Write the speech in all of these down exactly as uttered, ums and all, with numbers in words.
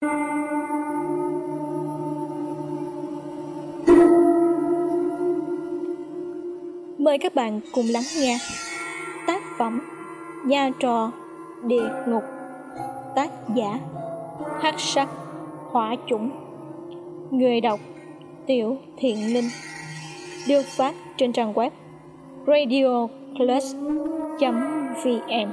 Mời các bạn cùng lắng nghe tác phẩm Nhà trọ địa ngục, tác giả Hắc Sắc Hỏa Chủng, người đọc Tiểu Thiện Linh, được phát trên trang web radio plus chấm vn.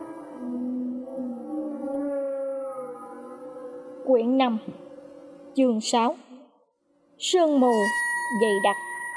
Quyển năm, chương sáu, sương mù dày đặc.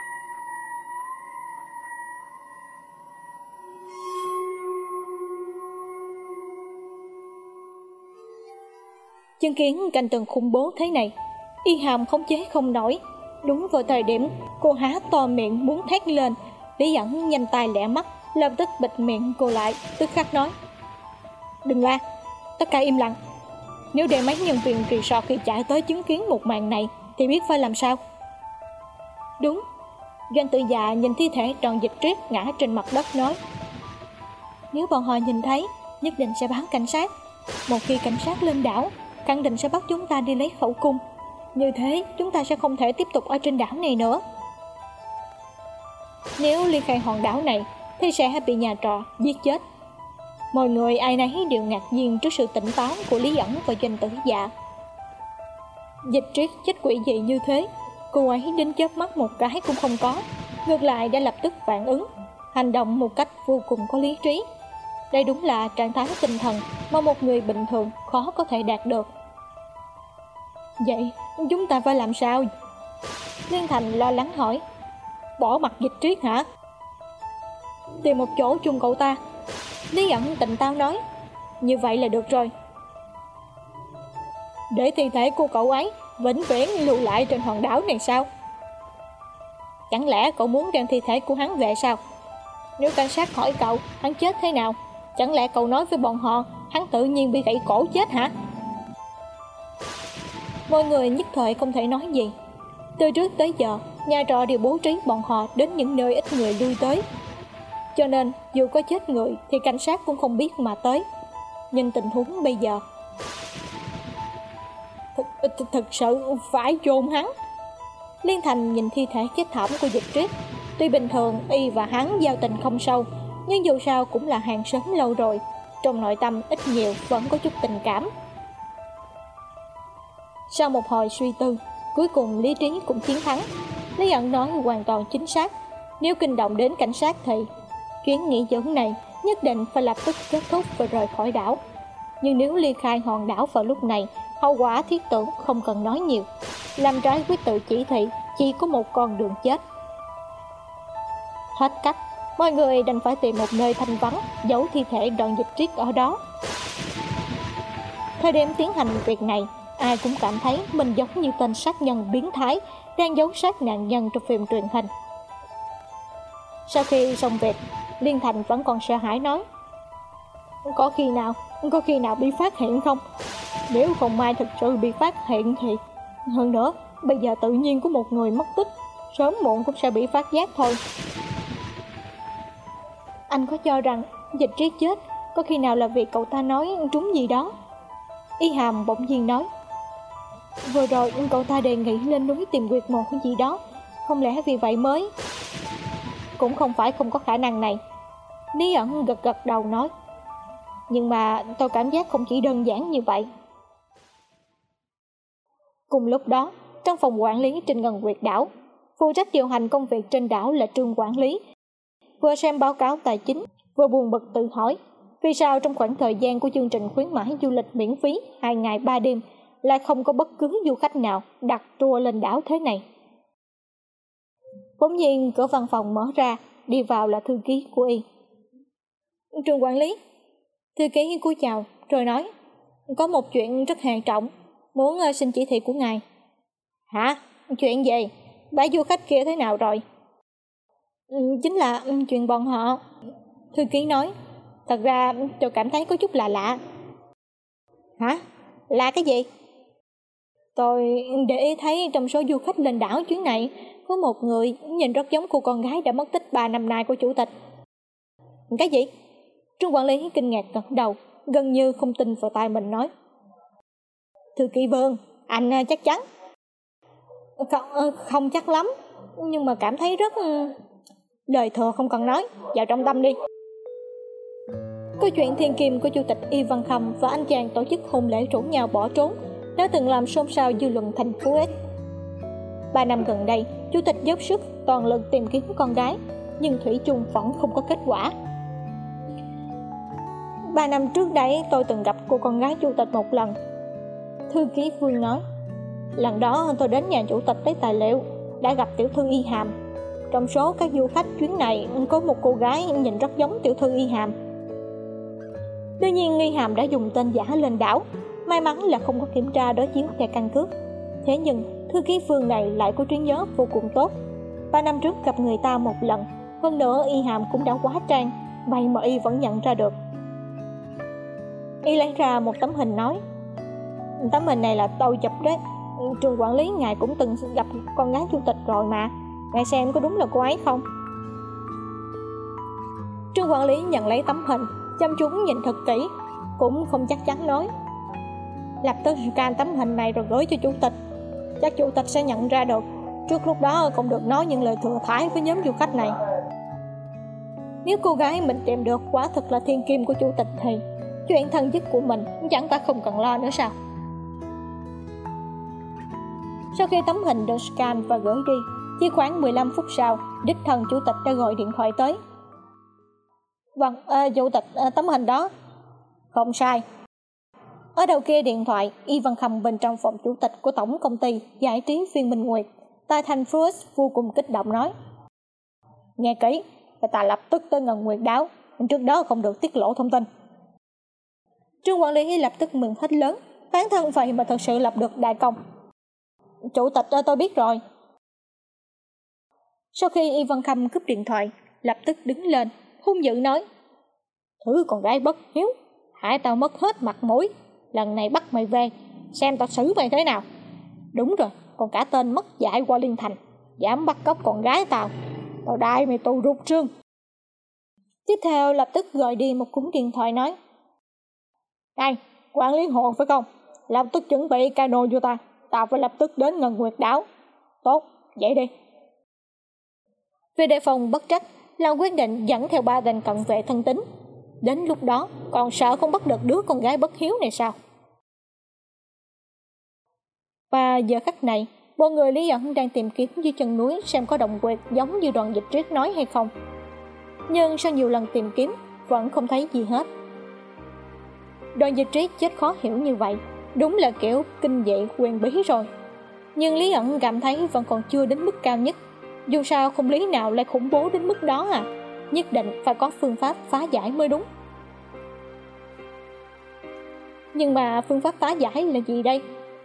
Chứng kiến cảnh tượng khủng bố thế này, Y Hàm khống chế không nổi. Đúng vào thời điểm cô há to miệng muốn thét lên, Lý Ẩn nhanh tay lẹ mắt lập tức bịt miệng cô lại, tức khắc nói: "Đừng la, tất cả im lặng. Nếu để mấy nhân viên resort khi chạy tới chứng kiến một màn này thì biết phải làm sao." Đúng, Doanh Tử Dạ nhìn thi thể Trần Dịch Triết ngã trên mặt đất nói: "Nếu bọn họ nhìn thấy, nhất định sẽ báo cảnh sát. Một khi cảnh sát lên đảo, khẳng định sẽ bắt chúng ta đi lấy khẩu cung. Như thế chúng ta sẽ không thể tiếp tục ở trên đảo này nữa. Nếu ly khai hòn đảo này thì sẽ bị nhà trọ giết chết." Mọi người ai nấy đều ngạc nhiên trước sự tỉnh táo của Lý Ẩn và Doanh Tử Dạ. Dịch Triết chết quỷ dị như thế, cô ấy đến chớp mắt một cái cũng không có, ngược lại đã lập tức phản ứng, hành động một cách vô cùng có lý trí. Đây đúng là trạng thái tinh thần mà một người bình thường khó có thể đạt được. "Vậy chúng ta phải làm sao?" Liên Thành lo lắng hỏi. "Bỏ mặt Dịch Triết hả?" "Tìm một chỗ chung cậu ta." Lý Ẩn tỉnh táo nói. "Như vậy là được rồi." "Để thi thể của cậu ấy vĩnh viễn lưu lại trên hòn đảo này sao?" "Chẳng lẽ cậu muốn đem thi thể của hắn về sao? Nếu cảnh sát hỏi cậu hắn chết thế nào, chẳng lẽ cậu nói với bọn họ hắn tự nhiên bị gãy cổ chết hả?" Mọi người nhất thời không thể nói gì. Từ trước tới giờ, nhà trọ đều bố trí bọn họ đến những nơi ít người lui tới, cho nên dù có chết người thì cảnh sát cũng không biết mà tới. Nhìn tình huống bây giờ, Thực, thực, thực sự phải chôn hắn. Liên Thành nhìn thi thể chết thảm của Dịch Triết. Tuy bình thường y và hắn giao tình không sâu, nhưng dù sao cũng là hàng xóm lâu rồi, trong nội tâm ít nhiều vẫn có chút tình cảm. Sau một hồi suy tư, cuối cùng lý trí cũng chiến thắng. Lý Ẩn nói hoàn toàn chính xác. Nếu kinh động đến cảnh sát thì chuyến nghỉ dưỡng này nhất định phải lập tức kết thúc và rời khỏi đảo. Nhưng nếu ly khai hòn đảo vào lúc này, hậu quả thiết tưởng không cần nói nhiều. Làm trái quyết tự chỉ thị chỉ có một con đường chết. Hết cách, mọi người đành phải tìm một nơi thanh vắng, giấu thi thể Đoàn Dịch Triết ở đó. Thời điểm tiến hành việc này, ai cũng cảm thấy mình giống như tên sát nhân biến thái đang giấu sát nạn nhân trong phim truyền hình. Sau khi xong việc, Liên Thành vẫn còn sợ hãi nói: Có khi nào, có khi nào bị phát hiện không? Nếu không may thực sự bị phát hiện thì... Hơn nữa, bây giờ tự nhiên có một người mất tích, sớm muộn cũng sẽ bị phát giác thôi." "Anh có cho rằng Dịch Triết chết có khi nào là vì cậu ta nói trúng gì đó?" Y Hàm bỗng nhiên nói. "Vừa rồi cậu ta đề nghị lên núi tìm quyệt mộ gì đó, không lẽ vì vậy mới..." "Cũng không phải không có khả năng này." Lý Ẩn gật gật đầu nói. "Nhưng mà tôi cảm giác không chỉ đơn giản như vậy." Cùng lúc đó, trong phòng quản lý trên ngân Nguyệt đảo, phụ trách điều hành công việc trên đảo là Trương quản lý. Vừa xem báo cáo tài chính, vừa buồn bực tự hỏi, vì sao trong khoảng thời gian của chương trình khuyến mãi du lịch miễn phí hai ngày ba đêm lại không có bất cứ du khách nào đặt tour lên đảo thế này. Bỗng nhiên cửa văn phòng mở ra, đi vào là thư ký của y. "Trương quản lý." Thư ký cúi chào rồi nói: "Có một chuyện rất hệ trọng, muốn xin chỉ thị của ngài." "Hả? Chuyện gì? Bãi du khách kia thế nào rồi?" Ừ, "Chính là chuyện bọn họ." Thư ký nói. "Thật ra tôi cảm thấy có chút lạ lạ." "Hả? Là cái gì?" "Tôi để ý thấy trong số du khách lên đảo chuyến này có một người nhìn rất giống cô con gái đã mất tích ba năm nay của chủ tịch." "Cái gì?" Trương quản lý kinh ngạc gật đầu, gần như không tin vào tai mình nói. Thư ký Vương, anh chắc chắn? Không, không chắc lắm, nhưng mà cảm thấy rất... Lời thừa không cần nói, vào trong tâm đi. Câu chuyện thiên kim của chủ tịch Y Văn Khâm và anh chàng tổ chức hôn lễ rủ nhau bỏ trốn đã từng làm xôn xao dư luận thành phố S. Ba năm gần đây, chủ tịch dốc sức toàn lực tìm kiếm con gái, nhưng thủy chung vẫn không có kết quả. Ba năm trước đấy tôi từng gặp cô con gái chủ tịch một lần. Thư ký Vương nói, lần đó tôi đến nhà chủ tịch lấy tài liệu, đã gặp tiểu thư Y Hàm. Trong số các du khách chuyến này có một cô gái nhìn rất giống tiểu thư Y Hàm. Đương nhiên Y Hàm đã dùng tên giả lên đảo, may mắn là không có kiểm tra đối chiếu thẻ căn cước. Thế nhưng thư ký Phương này lại có trí nhớ vô cùng tốt. Ba năm trước gặp người ta một lần, hơn nữa Y Hàm cũng đã quá trang, vậy mà Y vẫn nhận ra được. Y lấy ra một tấm hình nói, tấm hình này là tôi chụp đấy, trường quản lý ngài cũng từng gặp con gái chủ tịch rồi mà, ngài xem có đúng là cô ấy không? Trương quản lý nhận lấy tấm hình, chăm chú nhìn thật kỹ, cũng không chắc chắn nói, lập tức scan tấm hình này rồi gửi cho chủ tịch, chắc chủ tịch sẽ nhận ra được. Trước lúc đó không được nói những lời thừa thãi với nhóm du khách này. Nếu cô gái mình tìm được quả thực là thiên kim của chủ tịch thì chuyện thân chức của mình chẳng phải không cần lo nữa sao? Sau khi tấm hình được scan và gửi đi, chỉ khoảng mười lăm phút sau, đích thân chủ tịch đã gọi điện thoại tới. Vâng, à, chủ tịch, à, tấm hình đó. Không sai. Ở đầu kia điện thoại, Y Văn Khâm bên trong phòng chủ tịch của tổng công ty giải trí Phiên Minh Nguyệt, tại thành phố vô cùng kích động nói, nghe kỹ, người ta lập tức tới Ngân Nguyệt đáo, trước đó không được tiết lộ thông tin. Trương quản lý lập tức mừng hết lớn, bản thân vậy mà thật sự lập được đại công. Chủ tịch ơi, tôi biết rồi. Sau khi Y Văn Khâm cúp điện thoại, lập tức đứng lên, hung dữ nói, thứ con gái bất hiếu, hại tao mất hết mặt mũi, lần này bắt mày về, xem tao xử mày thế nào. Đúng rồi, còn cả tên mất dạy qua Liên Thành, dám bắt cóc con gái tao, tao đai mày tù rụt xương. Tiếp theo lập tức gọi đi một cú điện thoại nói, này, quản lý hồ phải không? Lập tức chuẩn bị cano cho ta, tao phải lập tức đến Ngân Nguyệt đảo. Tốt, vậy đi. Vì đề phòng bất trắc, Lan quyết định dẫn theo ba tên cận vệ thân tín. Đến lúc đó, còn sợ không bắt được đứa con gái bất hiếu này sao? Và giờ khắc này, bộ người Lý ẩn đang tìm kiếm dưới chân núi xem có động quệt giống như Đoàn Dịch Triết nói hay không. Nhưng sau nhiều lần tìm kiếm, vẫn không thấy gì hết. Đoàn Dịch Triết chết khó hiểu như vậy, đúng là kiểu kinh dị quyền bí rồi. Nhưng Lý ẩn cảm thấy vẫn còn chưa đến mức cao nhất. Dù sao không lý nào lại khủng bố đến mức đó à, nhất định phải có phương pháp phá giải mới đúng. Nhưng mà phương pháp phá giải là gì đây?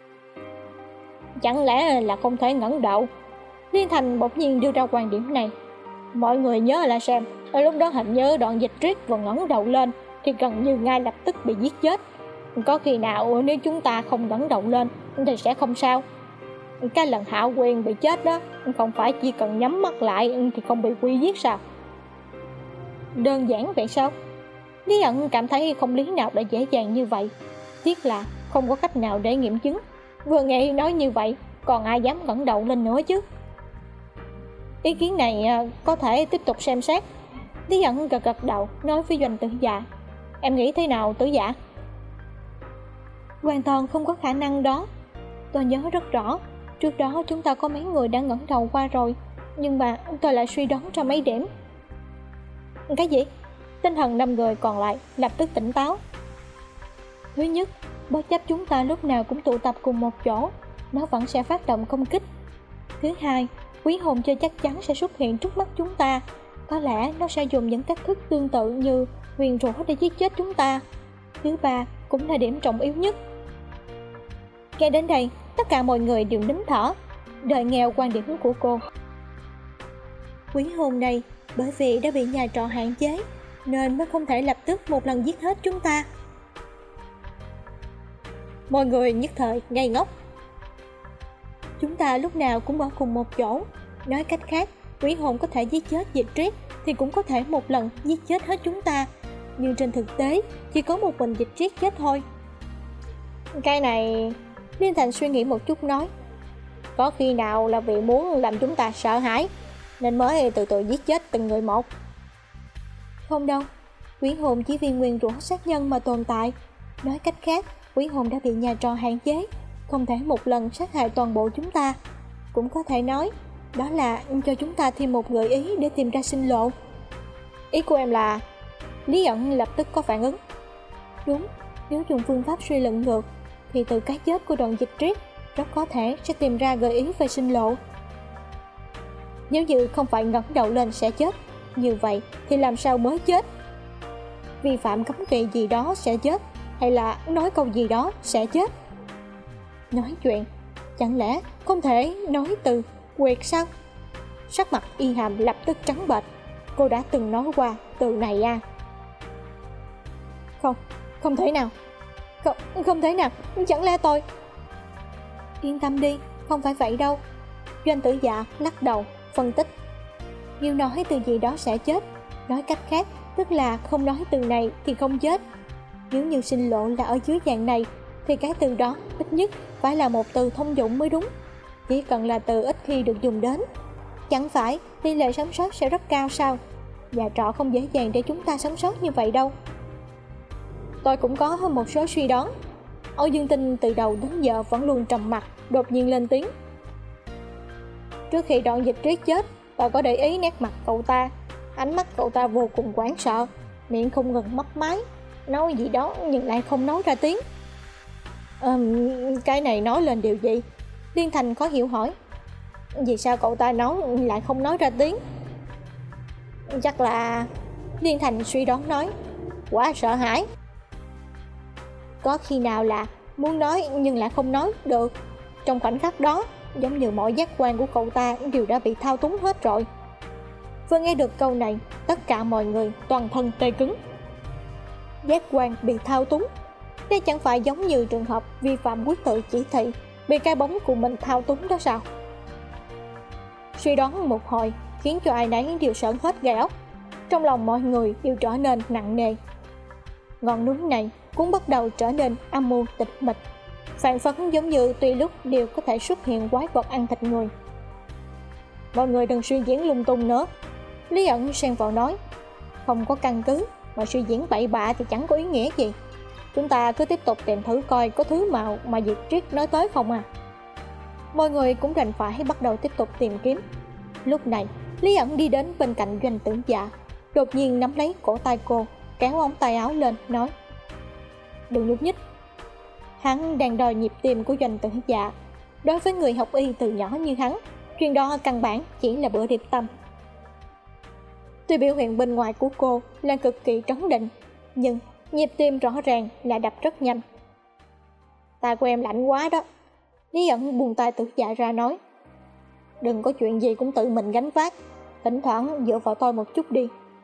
Chẳng lẽ là không thể ngẩng đầu? Liên Thành bỗng nhiên đưa ra quan điểm này. Mọi người nhớ là xem, ở lúc đó hình như Đoạn Dịch Triết vừa ngẩng đầu lên thì gần như ngay lập tức bị giết chết. Có khi nào nếu chúng ta không ngẩng đầu lên thì sẽ không sao? Cái lần Hạo Quyền bị chết đó, không phải chỉ cần nhắm mắt lại thì không bị quy giết sao? Đơn giản vậy sao? Lý ẩn cảm thấy không lý nào đã dễ dàng như vậy. Tiếc là không có cách nào để nghiệm chứng. Vừa nghe nói như vậy, còn ai dám ngẩng đầu lên nữa chứ? Ý kiến này có thể tiếp tục xem xét. Lý ẩn gật gật đầu nói với Doanh Tử Dạ, em nghĩ thế nào Tử Dạ? Hoàn toàn không có khả năng đó. Tôi nhớ rất rõ, trước đó chúng ta có mấy người đã ngẩng đầu qua rồi, nhưng mà tôi lại suy đoán ra mấy điểm. Cái gì? Tinh thần năm người còn lại lập tức tỉnh táo. Thứ nhất, bất chấp chúng ta lúc nào cũng tụ tập cùng một chỗ, nó vẫn sẽ phát động công kích. Thứ hai, quý hồn chơi chắc chắn sẽ xuất hiện trước mắt chúng ta. Có lẽ nó sẽ dùng những cách thức tương tự như huyền rủa để giết chết chúng ta. Thứ ba, cũng là điểm trọng yếu nhất. Nghe đến đây, tất cả mọi người đều nín thở, đợi nghe quan điểm của cô. Quý hồn này, bởi vì đã bị nhà trọ hạn chế, nên mới không thể lập tức một lần giết hết chúng ta. Mọi người nhất thời ngây ngốc. Chúng ta lúc nào cũng ở cùng một chỗ. Nói cách khác, quý hồn có thể giết chết Dịch Triết thì cũng có thể một lần giết chết hết chúng ta. Nhưng trên thực tế, chỉ có một mình Dịch Triết chết thôi. Cái này... Liên Thành suy nghĩ một chút nói, có khi nào là vì muốn làm chúng ta sợ hãi nên mới từ từ giết chết từng người một? Không đâu, quỷ hồn chỉ vì nguyền rủa sát nhân mà tồn tại. Nói cách khác, quỷ hồn đã bị nhà trọ hạn chế, không thể một lần sát hại toàn bộ chúng ta. Cũng có thể nói, đó là cho chúng ta thêm một gợi ý để tìm ra sinh lộ. Ý của em là... Lý ẩn lập tức có phản ứng. Đúng, nếu dùng phương pháp suy luận ngược thì từ cái chết của Đoàn Dịch Triết rất có thể sẽ tìm ra gợi ý về sinh lộ. Nếu như không phải ngẩng đầu lên sẽ chết, như vậy thì làm sao mới chết? Vi phạm cấm kỵ gì đó sẽ chết, hay là nói câu gì đó sẽ chết? Nói chuyện, chẳng lẽ không thể nói từ quyệt sao? Sắc mặt Y Hàm lập tức trắng bệch. Cô đã từng nói qua từ này à? Không, không thể nào. Không, không thể nào, chẳng lẽ tôi... Yên tâm đi, không phải vậy đâu. Doanh Tử Dạ lắc đầu, phân tích. Nếu nói từ gì đó sẽ chết, nói cách khác, tức là không nói từ này thì không chết. Nếu như sinh lộ là ở dưới dạng này, thì cái từ đó ít nhất phải là một từ thông dụng mới đúng. Chỉ cần là từ ít khi được dùng đến, chẳng phải tỷ lệ sống sót sẽ rất cao sao? Nhà trọ không dễ dàng để chúng ta sống sót như vậy đâu. Tôi cũng có một số suy đoán. Âu Dương Tinh từ đầu đến giờ vẫn luôn trầm mặc, đột nhiên lên tiếng. Trước khi Đoạn Dịch Triết chết, tôi có để ý nét mặt cậu ta. Ánh mắt cậu ta vô cùng hoảng sợ, miệng không ngừng mấp máy, nói gì đó nhưng lại không nói ra tiếng. Ừm, cái này nói lên điều gì? Liên Thành khó hiểu hỏi. Vì sao cậu ta nói lại không nói ra tiếng? Chắc là... Liên Thành suy đoán nói, quá sợ hãi. Có khi nào là muốn nói nhưng lại không nói được? Trong khoảnh khắc đó, giống như mọi giác quan của cậu ta đều đã bị thao túng hết rồi. Vừa nghe được câu này, tất cả mọi người toàn thân tê cứng. Giác quan bị thao túng? Đây chẳng phải giống như trường hợp vi phạm quyết tự chỉ thị, bị cái bóng của mình thao túng đó sao? Suy đoán một hồi khiến cho ai nấy đều sởn hết gai ốc. Trong lòng mọi người đều trở nên nặng nề. Ngọn núi này cũng bắt đầu trở nên âm mưu tịch mịch, phản phất giống như tùy lúc đều có thể xuất hiện quái vật ăn thịt người. Mọi người đừng suy diễn lung tung nữa. Lý ẩn xen vào nói, không có căn cứ mà suy diễn bậy bạ thì chẳng có ý nghĩa gì. Chúng ta cứ tiếp tục tìm thử coi có thứ màu mà Diệt Triết nói tới không à. Mọi người cũng đành phải bắt đầu tiếp tục tìm kiếm. Lúc này Lý ẩn đi đến bên cạnh Doanh Tử Dạ, đột nhiên nắm lấy cổ tay cô, kéo ống tay áo lên nói, đừng nhúc nhích. Hắn đang đòi nhịp tim của Doanh Tử Dạ. Đối với người học y từ nhỏ như hắn, chuyện đó căn bản chỉ là bữa điệp tâm. Tuy biểu hiện bên ngoài của cô là cực kỳ trấn định, nhưng nhịp tim rõ ràng là đập rất nhanh. Ta của em lạnh quá đó. Lý ẩn buông tay Tử Dạ ra nói, đừng có chuyện gì cũng tự mình gánh vác, thỉnh thoảng dựa vào tôi một chút đi.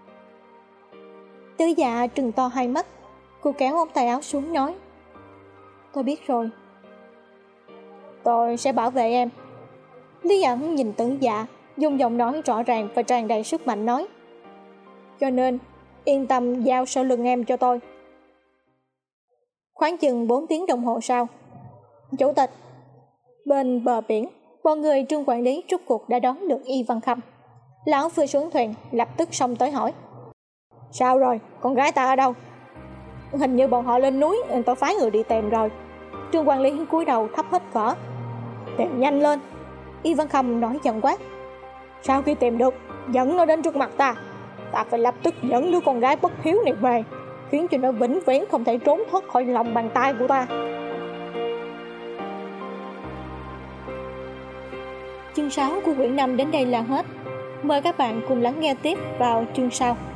Tử Dạ trừng to hai mắt. Cô kéo ống tay áo xuống nói, tôi biết rồi. Tôi sẽ bảo vệ em. Lý ẩn nhìn Tử Dạ, dùng giọng nói rõ ràng và tràn đầy sức mạnh nói, cho nên yên tâm giao sau lưng em cho tôi. Khoảng chừng bốn tiếng đồng hồ sau, chủ tịch. Bên bờ biển, bọn người Trương quản lý rút cuộc đã đón được Y Văn Khâm. Lão vừa xuống thuyền lập tức xông tới hỏi, sao rồi, con gái ta ở đâu? Hình như bọn họ lên núi, tôi phái người đi tìm rồi. Trương quản lý cúi đầu thấp hết cỡ. Tìm nhanh lên. Y Văn Khâm nói giận quát, sau khi tìm được, dẫn nó đến trước mặt ta. Ta phải lập tức dẫn đứa con gái bất hiếu này về, khiến cho nó vĩnh viễn không thể trốn thoát khỏi lòng bàn tay của ta. Chương sáu của quyển năm đến đây là hết. Mời các bạn cùng lắng nghe tiếp vào chương sau.